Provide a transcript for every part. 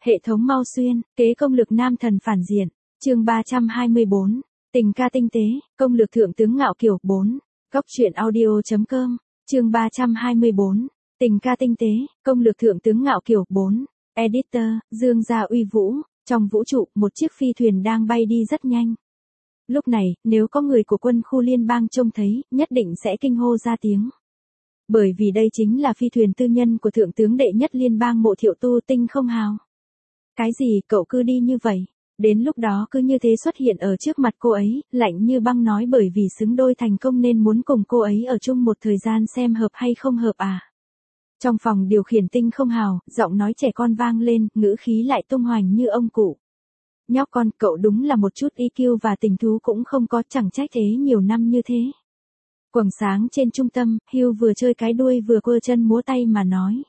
Hệ thống mau xuyên, kế công lược nam thần phản diện. Chương 324. Tình ca tinh tế, công lược thượng tướng ngạo kiều 4. Góc truyện audio.com. Chương 324. Tình ca tinh tế, công lược thượng tướng ngạo kiều 4. Editor, Dương Gia Uy Vũ. Trong vũ trụ, một chiếc phi thuyền đang bay đi rất nhanh. Lúc này, nếu có người của quân khu liên bang trông thấy, nhất định sẽ kinh hô ra tiếng. Bởi vì đây chính là phi thuyền tư nhân của thượng tướng đệ nhất liên bang Mộ Thiệu Tu Tinh không hào. Cái gì, cậu cứ đi như vậy? Đến lúc đó cứ như thế xuất hiện ở trước mặt cô ấy, lạnh như băng nói bởi vì xứng đôi thành công nên muốn cùng cô ấy ở chung một thời gian xem hợp hay không hợp à. Trong phòng điều khiển Tinh không hào, giọng nói trẻ con vang lên, ngữ khí lại tung hoành như ông cụ. Nhóc con, cậu đúng là một chút EQ và tình thú cũng không có, chẳng trách thế nhiều năm như thế. Quầng sáng trên trung tâm, Hugh vừa chơi cái đuôi vừa quơ chân múa tay mà nói.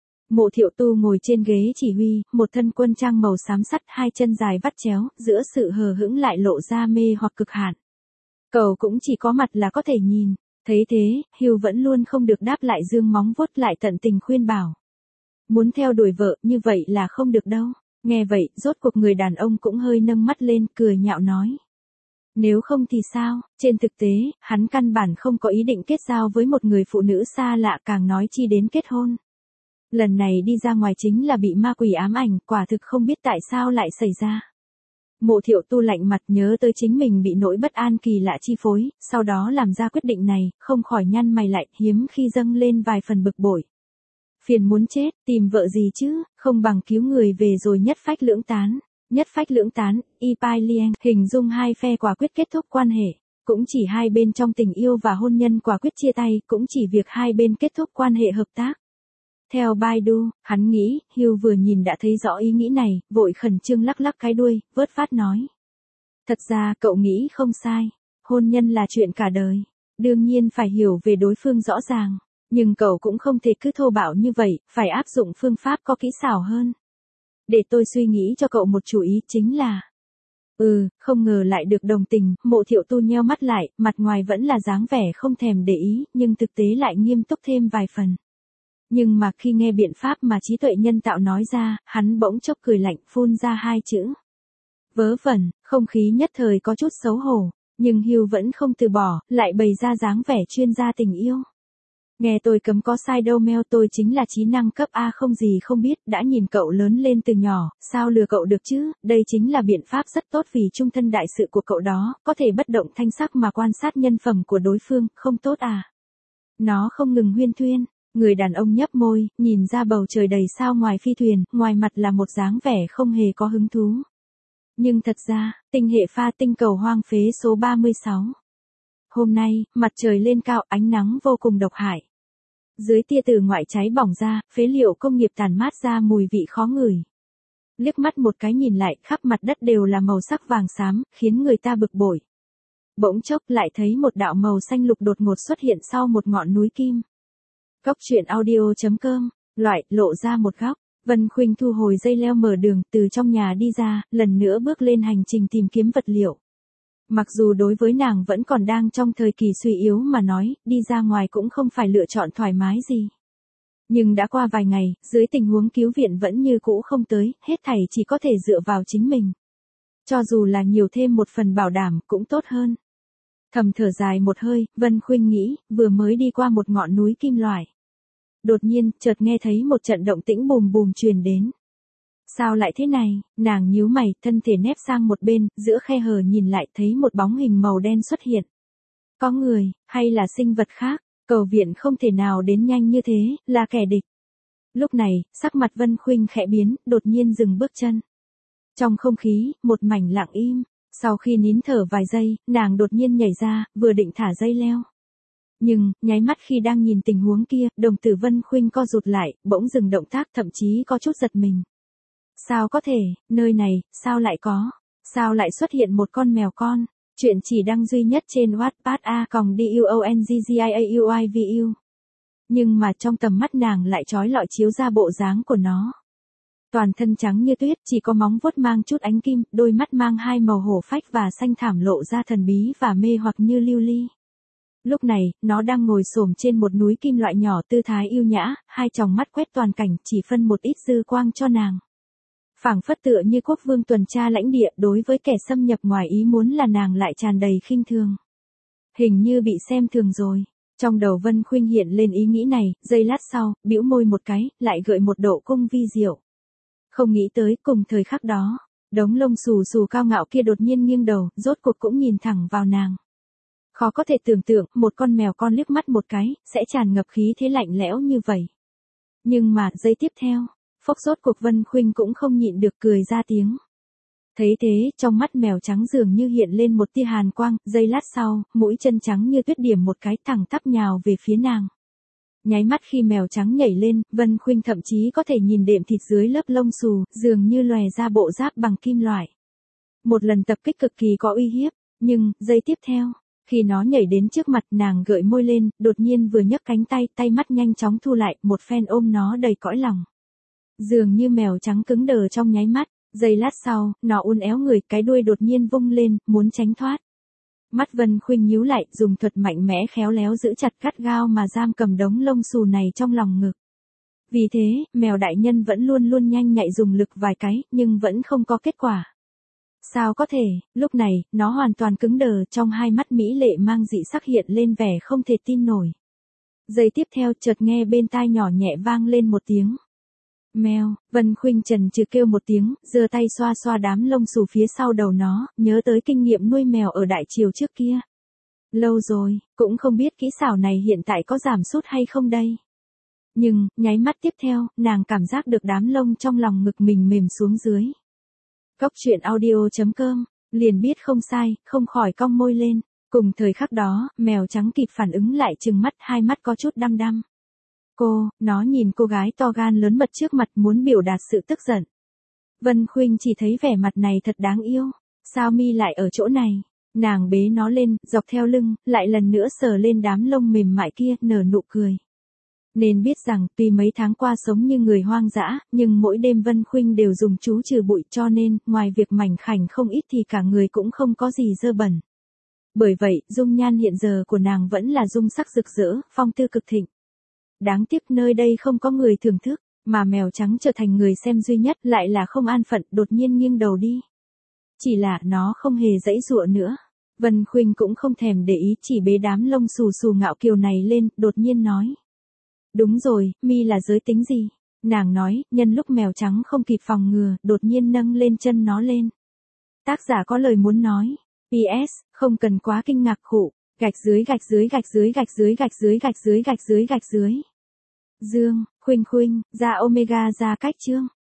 Mộ Thiệu Tu ngồi trên ghế chỉ huy, một thân quân trang màu xám sắt, hai chân dài vắt chéo, giữa sự hờ hững lại lộ ra mê hoặc cực hạn. Cậu cũng chỉ có mặt là có thể nhìn. Thấy thế, Hugh vẫn luôn không được đáp lại, dương móng vuốt lại tận tình khuyên bảo. Muốn theo đuổi vợ, như vậy là không được đâu. Nghe vậy, rốt cuộc người đàn ông cũng hơi nâng mắt lên, cười nhạo nói. Nếu không thì sao, trên thực tế, hắn căn bản không có ý định kết giao với một người phụ nữ xa lạ, càng nói chi đến kết hôn. Lần này đi ra ngoài chính là bị ma quỷ ám ảnh, quả thực không biết tại sao lại xảy ra. Mộ Thiệu Tu lạnh mặt nhớ tới chính mình bị nỗi bất an kỳ lạ chi phối, sau đó làm ra quyết định này, không khỏi nhăn mày lại, hiếm khi dâng lên vài phần bực bội. Phiền muốn chết, tìm vợ gì chứ, không bằng cứu người về rồi nhất phách lưỡng tán. Nhất phách lưỡng tán, Ipai Lieng, hình dung hai phe quả quyết kết thúc quan hệ, cũng chỉ hai bên trong tình yêu và hôn nhân quả quyết chia tay, cũng chỉ việc hai bên kết thúc quan hệ hợp tác. Theo Baidu, hắn nghĩ, Hugh vừa nhìn đã thấy rõ ý nghĩ này, vội khẩn trương lắc lắc cái đuôi, vớt phát nói. Thật ra, cậu nghĩ không sai, hôn nhân là chuyện cả đời, đương nhiên phải hiểu về đối phương rõ ràng, nhưng cậu cũng không thể cứ thô bạo như vậy, phải áp dụng phương pháp có kỹ xảo hơn. Để tôi suy nghĩ cho cậu một chủ ý, chính là... không ngờ lại được đồng tình. Mộ Thiệu Tu nheo mắt lại, mặt ngoài vẫn là dáng vẻ không thèm để ý, nhưng thực tế lại nghiêm túc thêm vài phần. Nhưng mà khi nghe biện pháp mà trí tuệ nhân tạo nói ra, hắn bỗng chốc cười lạnh, phun ra hai chữ. Vớ vẩn, không khí nhất thời có chút xấu hổ, nhưng Hugh vẫn không từ bỏ, lại bày ra dáng vẻ chuyên gia tình yêu. Nghe tôi cấm có sai đâu meo, tôi chính là trí năng cấp A không gì không biết, đã nhìn cậu lớn lên từ nhỏ, sao lừa cậu được chứ, đây chính là biện pháp rất tốt vì trung thân đại sự của cậu đó, có thể bất động thanh sắc mà quan sát nhân phẩm của đối phương, không tốt à. Nó không ngừng huyên thuyên, người đàn ông nhấp môi, nhìn ra bầu trời đầy sao ngoài phi thuyền, ngoài mặt là một dáng vẻ không hề có hứng thú. Nhưng thật ra, tinh hệ pha tinh cầu hoang phế số 36. Hôm nay, mặt trời lên cao, ánh nắng vô cùng độc hại. Dưới tia từ ngoại cháy bỏng ra, phế liệu công nghiệp tàn mát ra mùi vị khó ngửi. Liếc mắt một cái nhìn lại, khắp mặt đất đều là màu sắc vàng xám, khiến người ta bực bội. Bỗng chốc lại thấy một đạo màu xanh lục đột ngột xuất hiện sau một ngọn núi kim. Góc truyện audio.com, loại, lộ ra một góc. Vân Khuynh thu hồi dây leo mở đường, từ trong nhà đi ra, lần nữa bước lên hành trình tìm kiếm vật liệu. Mặc dù đối với nàng vẫn còn đang trong thời kỳ suy yếu mà nói, đi ra ngoài cũng không phải lựa chọn thoải mái gì. Nhưng đã qua vài ngày, dưới tình huống cứu viện vẫn như cũ không tới, hết thảy chỉ có thể dựa vào chính mình. Cho dù là nhiều thêm một phần bảo đảm, cũng tốt hơn. Thầm thở dài một hơi, Vân Khuynh nghĩ, vừa mới đi qua một ngọn núi kim loại. Đột nhiên, chợt nghe thấy một trận động tĩnh bùm bùm truyền đến. Sao lại thế này, nàng nhíu mày, thân thể nép sang một bên, giữa khe hở nhìn lại thấy một bóng hình màu đen xuất hiện. Có người, hay là sinh vật khác, cầu viện không thể nào đến nhanh như thế, là kẻ địch. Lúc này, sắc mặt Vân Khuynh khẽ biến, đột nhiên dừng bước chân. Trong không khí, một mảnh lặng im, sau khi nín thở vài giây, nàng đột nhiên nhảy ra, vừa định thả dây leo. Nhưng, nháy mắt khi đang nhìn tình huống kia, đồng tử Vân Khuynh co rụt lại, bỗng dừng động tác, thậm chí có chút giật mình. Sao có thể, nơi này, sao lại xuất hiện một con mèo con, chuyện chỉ đăng duy nhất trên Wattpad a.duongjiauivu. Nhưng mà trong tầm mắt nàng lại chói lọi chiếu ra bộ dáng của nó. Toàn thân trắng như tuyết, chỉ có móng vuốt mang chút ánh kim, đôi mắt mang hai màu hổ phách và xanh thảm lộ ra thần bí và mê hoặc như lưu ly. Lúc này, nó đang ngồi xổm trên một núi kim loại nhỏ, tư thái yêu nhã, hai tròng mắt quét toàn cảnh, chỉ phân một ít dư quang cho nàng. Phảng phất tựa như quốc vương tuần tra lãnh địa, đối với kẻ xâm nhập ngoài ý muốn là nàng lại tràn đầy khinh thường. Hình như bị xem thường rồi. Trong đầu Vân Khuynh hiện lên ý nghĩ này, giây lát sau, bĩu môi một cái, lại gợi một độ cung vi diệu. Không nghĩ tới, cùng thời khắc đó, đống lông xù xù cao ngạo kia đột nhiên nghiêng đầu, rốt cuộc cũng nhìn thẳng vào nàng. Khó có thể tưởng tượng, một con mèo con liếc mắt một cái, sẽ tràn ngập khí thế lạnh lẽo như vậy. Nhưng mà, giây tiếp theo, phốc rốt cuộc Vân Khuynh cũng không nhịn được cười ra tiếng. Thấy thế, trong mắt mèo trắng dường như hiện lên một tia hàn quang, giây lát sau, mũi chân trắng như tuyết điểm một cái thẳng tắp nhào về phía nàng. Nháy mắt khi mèo trắng nhảy lên, Vân Khuynh thậm chí có thể nhìn đệm thịt dưới lớp lông xù, dường như lòe ra bộ giáp bằng kim loại. Một lần tập kích cực kỳ có uy hiếp, nhưng, giây tiếp theo, khi nó nhảy đến trước mặt nàng gợi môi lên, đột nhiên vừa nhấc cánh tay, tay mắt nhanh chóng thu lại, một phen ôm nó đầy cõi lòng. Dường như mèo trắng cứng đờ trong nháy mắt, giây lát sau, nó uốn éo người, cái đuôi đột nhiên vung lên, muốn tránh thoát. Mắt Vân Khuynh nhíu lại, dùng thuật mạnh mẽ khéo léo giữ chặt gắt gao mà giam cầm đống lông xù này trong lòng ngực. Vì thế, mèo đại nhân vẫn luôn luôn nhanh nhạy dùng lực vài cái, nhưng vẫn không có kết quả. Sao có thể, lúc này, nó hoàn toàn cứng đờ, trong hai mắt mỹ lệ mang dị sắc hiện lên vẻ không thể tin nổi. Giây tiếp theo chợt nghe bên tai nhỏ nhẹ vang lên một tiếng. Mèo, Vân Khuynh chần chừ kêu một tiếng, giơ tay xoa xoa đám lông xù phía sau đầu nó, nhớ tới kinh nghiệm nuôi mèo ở đại triều trước kia. Lâu rồi, cũng không biết kỹ xảo này hiện tại có giảm sút hay không đây. Nhưng, nháy mắt tiếp theo, nàng cảm giác được đám lông trong lòng ngực mình mềm xuống dưới. Goctruyện audio.com, liền biết không sai, không khỏi cong môi lên. Cùng thời khắc đó, mèo trắng kịp phản ứng lại trừng mắt, hai mắt có chút đăm đăm. Nó nhìn cô gái to gan lớn mật trước mặt muốn biểu đạt sự tức giận. Vân Khuynh chỉ thấy vẻ mặt này thật đáng yêu. Sao mi lại ở chỗ này? Nàng bế nó lên, dọc theo lưng, lại lần nữa sờ lên đám lông mềm mại kia, nở nụ cười. Nên biết rằng, tuy mấy tháng qua sống như người hoang dã, nhưng mỗi đêm Vân Khuynh đều dùng chú trừ bụi, cho nên, ngoài việc mảnh khảnh không ít thì cả người cũng không có gì dơ bẩn. Bởi vậy, dung nhan hiện giờ của nàng vẫn là dung sắc rực rỡ, phong tư cực thịnh. Đáng tiếc nơi đây không có người thưởng thức, mà mèo trắng trở thành người xem duy nhất lại là không an phận, đột nhiên nghiêng đầu đi. Chỉ là nó không hề giãy giụa nữa. Vân Khuynh cũng không thèm để ý, chỉ bế đám lông xù xù ngạo kiều này lên, đột nhiên nói. Đúng rồi, mi là giới tính gì? Nàng nói, nhân lúc mèo trắng không kịp phòng ngừa, đột nhiên nâng lên chân nó lên. Tác giả có lời muốn nói. PS, không cần quá kinh ngạc khụ. Gạch dưới gạch dưới gạch dưới gạch dưới gạch dưới gạch dưới gạch dưới gạch dưới. Dương, Khuynh Khuynh, ra Omega ra cách chương.